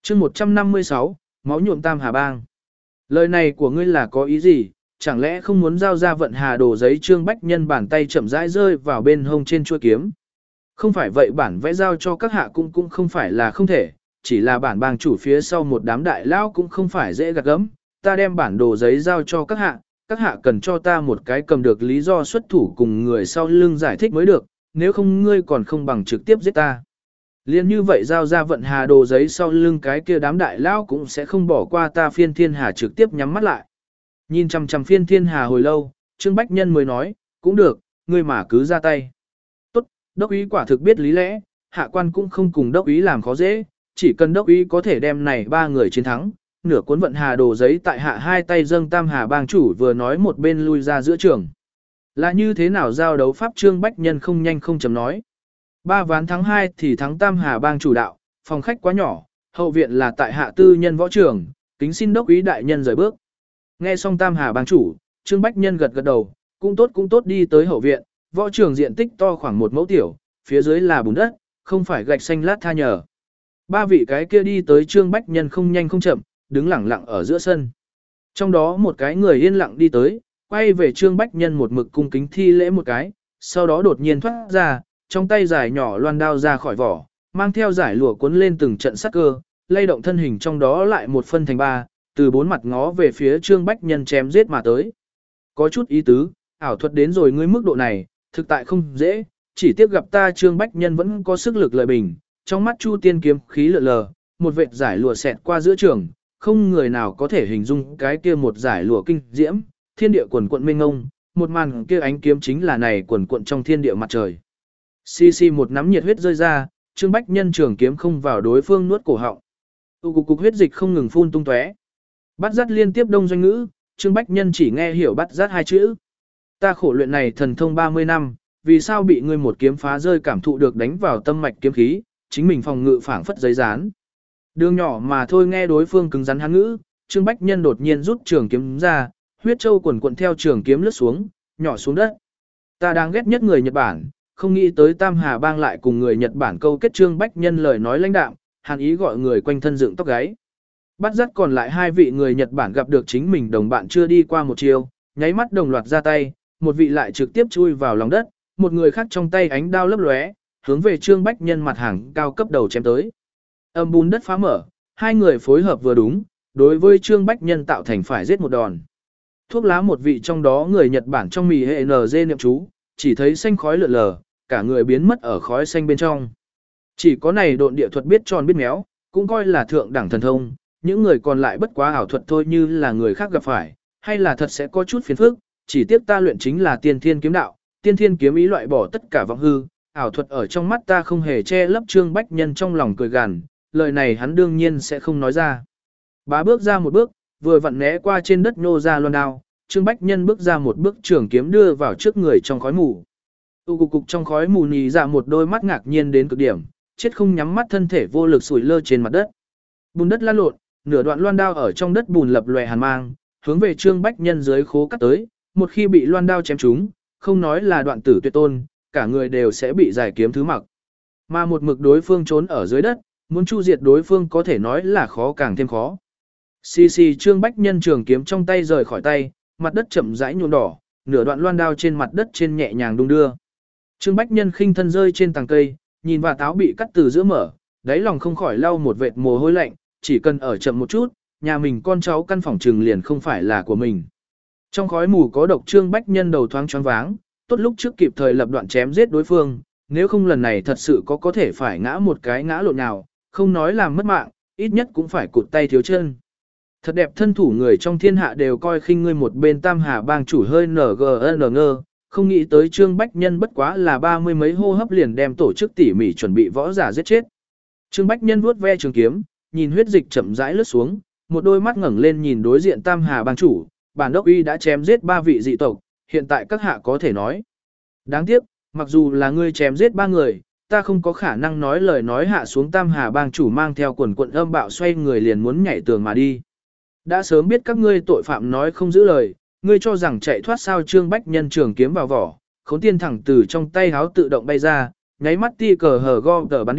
chương 156, máu nhuộm Tam Hà Bang. Lời này của ngươi là có ý gì, chẳng lẽ không muốn giao ra vận hà đồ giấy? Trương Bách Nhân bàn tay chậm rãi rơi vào bên hông trên chuôi kiếm. Không phải vậy, bản vẽ giao cho các hạ cũng không phải là không thể, chỉ là bản bang chủ phía sau một đám đại lão cũng không phải dễ gạt gẫm. Ta đem bản đồ giấy giao cho các hạ cần cho ta một cái cầm được lý do xuất thủ cùng người sau lưng giải thích mới được, nếu không ngươi còn không bằng trực tiếp giết ta. Liên như vậy giao ra vận hà đồ giấy sau lưng cái kia đám đại lão cũng sẽ không bỏ qua ta. Phiên Thiên Hà trực tiếp nhắm mắt lại. Nhìn chằm chằm Phiên Thiên Hà hồi lâu, Trương Bách Nhân mới nói, cũng được, ngươi mà cứ ra tay. Tốt, đốc úy quả thực biết lý lẽ, hạ quan cũng không cùng đốc úy làm khó dễ, chỉ cần đốc úy có thể đem này 3 người chiến thắng, nửa cuốn vận hà đồ giấy tại hạ hai tay dâng Tam Hà Bang chủ vừa nói một bên lui ra giữa trường. Là như thế nào giao đấu pháp? Trương Bách Nhân không nhanh không chậm nói. 3 ván thắng 2 thì thắng Tam Hà Bang chủ đạo, phòng khách quá nhỏ, hậu viện là tại hạ tư nhân võ trường, kính xin đốc úy đại nhân rời bước. Nghe xong Tam Hà Bang chủ, Trương Bách Nhân gật gật đầu, cũng tốt đi tới hậu viện, võ trường diện tích to khoảng 1 mẫu tiểu, phía dưới là bùn đất, không phải gạch xanh lát tha nhờ. 3 vị cái kia đi tới Trương Bách Nhân không nhanh không chậm, đứng lặng lặng ở giữa sân. Trong đó một cái người yên lặng đi tới, quay về Trương Bách Nhân một mực cung kính thi lễ một cái, sau đó đột nhiên thoát ra, trong tay giải nhỏ loan đao ra khỏi vỏ, mang theo giải lụa cuốn lên từng trận sắc cơ, lay động thân hình trong đó lại một phân thành 3, từ 4 mặt ngó về phía Trương Bách Nhân chém giết mà tới. Có chút ý tứ, ảo thuật đến rồi ngươi mức độ này, thực tại không dễ, chỉ tiếc gặp ta. Trương Bách Nhân vẫn có sức lực lợi bình, trong mắt Chu Tiên kiếm khí lượn lờ, một vệt giải lụa xẹt qua giữa trường, không người nào có thể hình dung cái kia một giải lụa kinh diễm, thiên địa quần quận mênh ngông, một màn kia ánh kiếm chính là này quần quận trong thiên địa mặt trời. Xì một nắm nhiệt huyết rơi ra, Trương Bách Nhân trường kiếm không vào đối phương nuốt cổ họng. Cục huyết dịch không ngừng phun tung tóe. Bắt dắt liên tiếp đông doanh ngữ, Trương Bách Nhân chỉ nghe hiểu bắt dắt 2 chữ. Ta khổ luyện này thần thông 30 năm, vì sao bị ngươi một kiếm phá rơi? Cảm thụ được đánh vào tâm mạch kiếm khí, chính mình phòng ngự phảng phất giấy dán. Đường nhỏ mà thôi, nghe đối phương cứng rắn hán ngữ, Trương Bách Nhân đột nhiên rút trường kiếm ra, huyết châu quần quận theo trường kiếm lướt xuống, nhỏ xuống đất. Ta đang ghét nhất người Nhật Bản, không nghĩ tới Tam Hà Bang lại cùng người Nhật Bản câu kết. Trương Bách Nhân lời nói lãnh đạm, hàn ý gọi người quanh thân dựng tóc gáy. Bắt dắt còn lại 2 vị người Nhật Bản gặp được chính mình đồng bạn chưa đi qua một chiều, nháy mắt đồng loạt ra tay, một vị lại trực tiếp chui vào lòng đất, một người khác trong tay ánh đao lấp lóe, hướng về Trương Bách Nhân mặt hàng cao cấp đầu chém tới. Âm bùn đất phá mở, 2 người phối hợp vừa đúng, đối với Trương Bách Nhân tạo thành phải giết một đòn. Thuốc lá một vị trong đó người Nhật Bản trong mì hệ NG niệm chú, chỉ thấy xanh khói lượn lờ, cả người biến mất ở khói xanh bên trong. Chỉ có này độn địa thuật biết tròn biết méo, cũng coi là thượng đẳng thần thông, những người còn lại bất quá ảo thuật thôi, như là người khác gặp phải, hay là thật sẽ có chút phiền phức. Chỉ tiếc ta luyện chính là tiên thiên kiếm đạo, tiên thiên kiếm ý loại bỏ tất cả vọng hư, ảo thuật ở trong mắt ta không hề che lấp. Trương Bách Nhân trong lòng cười gằn, lời này hắn đương nhiên sẽ không nói ra. Bá bước ra một bước, vừa vặn né qua trên đất nô ra loan đao, Trương Bách Nhân bước ra một bước, trường kiếm đưa vào trước người trong khói mù. Cục trong khói mù nhì ra một đôi mắt ngạc nhiên đến cực điểm, chết không nhắm mắt, thân thể vô lực sủi lơ trên mặt đất. Bùn đất lăn lộn, nửa đoạn loan đao ở trong đất bùn lập lòe hàn mang, hướng về Trương Bách Nhân dưới khố cắt tới, một khi bị loan đao chém trúng, không nói là đoạn tử tuyệt tôn, cả người đều sẽ bị giải kiếm thứ mặc. Mà một mực đối phương trốn ở dưới đất, muốn chu diệt đối phương có thể nói là khó càng thêm khó. Trương Bách Nhân trường kiếm trong tay rời khỏi tay, mặt đất chậm rãi nhuộm đỏ, nửa đoạn loan đao trên mặt đất trên nhẹ nhàng đung đưa. Trương Bách Nhân khinh thân rơi trên tàng cây, nhìn và táo bị cắt từ giữa mở, đáy lòng không khỏi lau một vệt mồ hôi lạnh, chỉ cần ở chậm một chút, nhà mình con cháu căn phòng trừng liền không phải là của mình. Trong khói mù có độc, Trương Bách Nhân đầu thoáng choáng váng, tốt lúc trước kịp thời lập đoạn chém giết đối phương, nếu không lần này thật sự có thể phải ngã một cái ngã lộn nào, không nói làm mất mạng, ít nhất cũng phải cụt tay thiếu chân. Thật đẹp thân thủ, người trong thiên hạ đều coi khinh ngươi một bên Tam Hà Bang chủ hơi ngơ, không nghĩ tới Trương Bách Nhân bất quá là 30 mấy hô hấp liền đem tổ chức tỉ mỉ chuẩn bị võ giả giết chết. Trương Bách Nhân vuốt ve trường kiếm, nhìn huyết dịch chậm rãi lướt xuống, một đôi mắt ngẩng lên nhìn đối diện Tam Hà Bang chủ, bản đốc uy đã chém giết 3 vị dị tộc, hiện tại các hạ có thể nói. Đáng tiếc, mặc dù là ngươi chém giết 3 người, ta không có khả năng nói lời nói hạ xuống. Tam Hà Bang chủ mang theo quần quận âm bạo xoay người liền muốn nhảy tường mà đi. Đã sớm biết các ngươi tội phạm nói không giữ lời, ngươi cho rằng chạy thoát sao? Trương Bách Nhân trường kiếm vào vỏ, Khốn Tiên thẳng từ trong tay háo tự động bay ra, nháy mắt ti cờ hở go tờ bắn đi,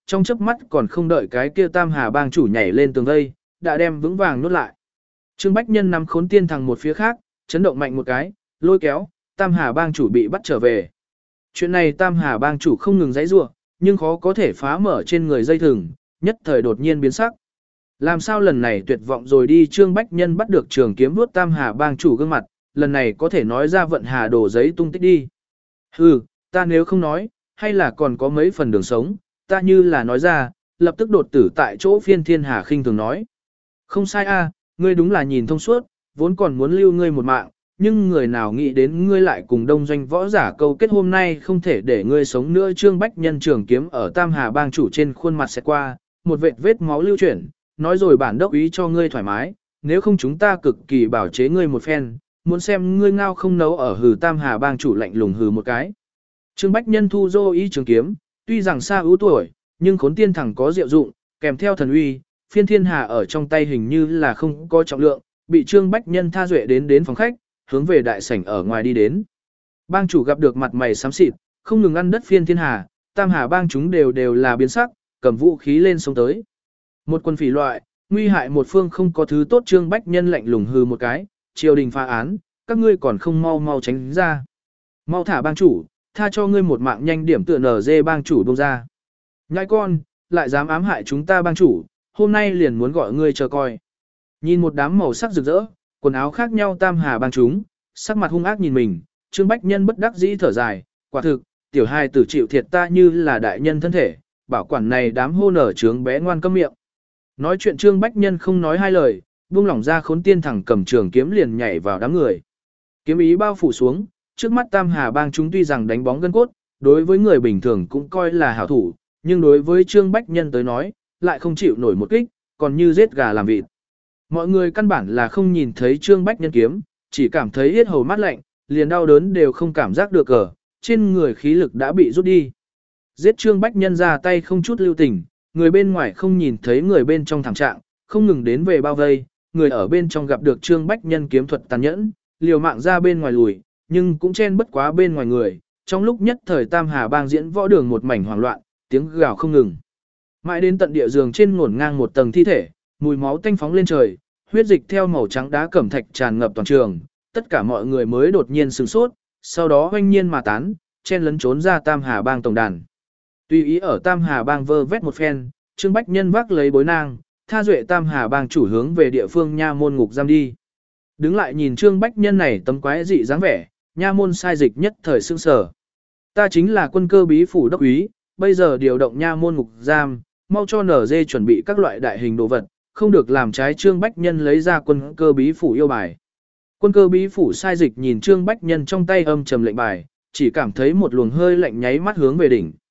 trong chớp mắt còn không đợi cái kia Tam Hà bang chủ nhảy lên tường vây, đã đem vững vàng nuốt lại. Trương Bách Nhân nắm Khốn Tiên Thằng một phía khác, chấn động mạnh một cái, lôi kéo, Tam Hà bang chủ bị bắt trở về. Chuyện này Tam Hà bang chủ không ngừng giãy giụa, nhưng khó có thể phá mở trên người dây thừng, nhất thời đột nhiên biến sắc. Làm sao lần này tuyệt vọng rồi đi, Trương Bách Nhân bắt được trường kiếm vuốt Tam Hà bang chủ gương mặt, lần này có thể nói ra vận hà đổ giấy tung tích đi. Hừ, ta nếu không nói, hay là còn có mấy phần đường sống, ta như là nói ra, lập tức đột tử tại chỗ. Phiên Thiên Hà khinh thường nói. Không sai a, ngươi đúng là nhìn thông suốt, vốn còn muốn lưu ngươi một mạng, nhưng người nào nghĩ đến ngươi lại cùng đông doanh võ giả câu kết, hôm nay không thể để ngươi sống nữa. Trương Bách Nhân trường kiếm ở Tam Hà bang chủ trên khuôn mặt sẽ qua, một vệt vết máu lưu chuyển, nói rồi bản đốc ý cho ngươi thoải mái, nếu không chúng ta cực kỳ bảo chế ngươi một phen, muốn xem ngươi ngao không nấu ở. Hừ, Tam Hà bang chủ lạnh lùng hừ một cái. Trương Bách Nhân thu dô ý trường kiếm, tuy rằng xa ưu tuổi, nhưng Khốn Tiên Thằng có diệu dụng, kèm theo thần uy, Phiên Thiên Hà ở trong tay hình như là không có trọng lượng, bị Trương Bách Nhân tha duệ đến phòng khách, hướng về đại sảnh ở ngoài đi đến. Bang chủ gặp được mặt mày xám xịt, không ngừng ăn đất Phiên Thiên Hà, Tam Hà bang chúng đều là biến sắc, cầm vũ khí lên xông tới. Một quân phỉ loại, nguy hại một phương không có thứ tốt. Trương Bách Nhân lạnh lùng hừ một cái, triều đình phá án, các ngươi còn không mau tránh ra. Mau thả bang chủ, tha cho ngươi một mạng, nhanh điểm tựa nở dê bang chủ buông ra. Nhãi con, lại dám ám hại chúng ta bang chủ, hôm nay liền muốn gọi ngươi chờ coi. Nhìn một đám màu sắc rực rỡ, quần áo khác nhau Tam Hà bang chúng, sắc mặt hung ác nhìn mình, Trương Bách Nhân bất đắc dĩ thở dài, quả thực, tiểu hài tử chịu thiệt ta như là đại nhân thân thể, bảo quản này đám hô nở trướng bé ngoan câm miệng. Nói chuyện Trương Bách Nhân không nói hai lời, buông lỏng ra Khốn Tiên Thằng cầm trường kiếm liền nhảy vào đám người. Kiếm ý bao phủ xuống, trước mắt Tam Hà bang chúng tuy rằng đánh bóng gân cốt, đối với người bình thường cũng coi là hảo thủ, nhưng đối với Trương Bách Nhân tới nói, lại không chịu nổi một kích, còn như giết gà làm vịt. Mọi người căn bản là không nhìn thấy Trương Bách Nhân kiếm, chỉ cảm thấy yết hầu mát lạnh, liền đau đớn đều không cảm giác được, ở trên người khí lực đã bị rút đi. Giết Trương Bách Nhân ra tay không chút lưu tình, người bên ngoài không nhìn thấy người bên trong thảm trạng, không ngừng đến về bao vây, người ở bên trong gặp được Trương Bách Nhân kiếm thuật tàn nhẫn, liều mạng ra bên ngoài lùi, nhưng cũng chen bất quá bên ngoài người. Trong lúc nhất thời Tam Hà bang diễn võ đường một mảnh hoảng loạn, tiếng gào không ngừng. Mãi đến tận địa giường trên ngổn ngang một tầng thi thể, mùi máu tanh phóng lên trời, huyết dịch theo màu trắng đá cẩm thạch tràn ngập toàn trường, tất cả mọi người mới đột nhiên sửng sốt, sau đó hoanh nhiên mà tán, chen lấn trốn ra Tam Hà bang tổng đàn. Tùy ý ở Tam Hà bang vơ vét một phen, Trương Bách Nhân vác lấy bối nang, tha duệ Tam Hà bang chủ hướng về địa phương nha môn ngục giam đi. Đứng lại nhìn Trương Bách Nhân này tấm quái dị dáng vẻ, nha môn sai dịch nhất thời sững sờ. Ta chính là Quân Cơ Bí phủ đốc úy, bây giờ điều động nha môn ngục giam, mau cho nở dê chuẩn bị các loại đại hình đồ vật, không được làm trái. Trương Bách Nhân lấy ra Quân Cơ Bí phủ yêu bài. Quân Cơ Bí phủ sai dịch nhìn Trương Bách Nhân trong tay âm trầm lệnh bài, chỉ cảm thấy một luồng hơi lạnh nháy mắt hướng về đỉnh.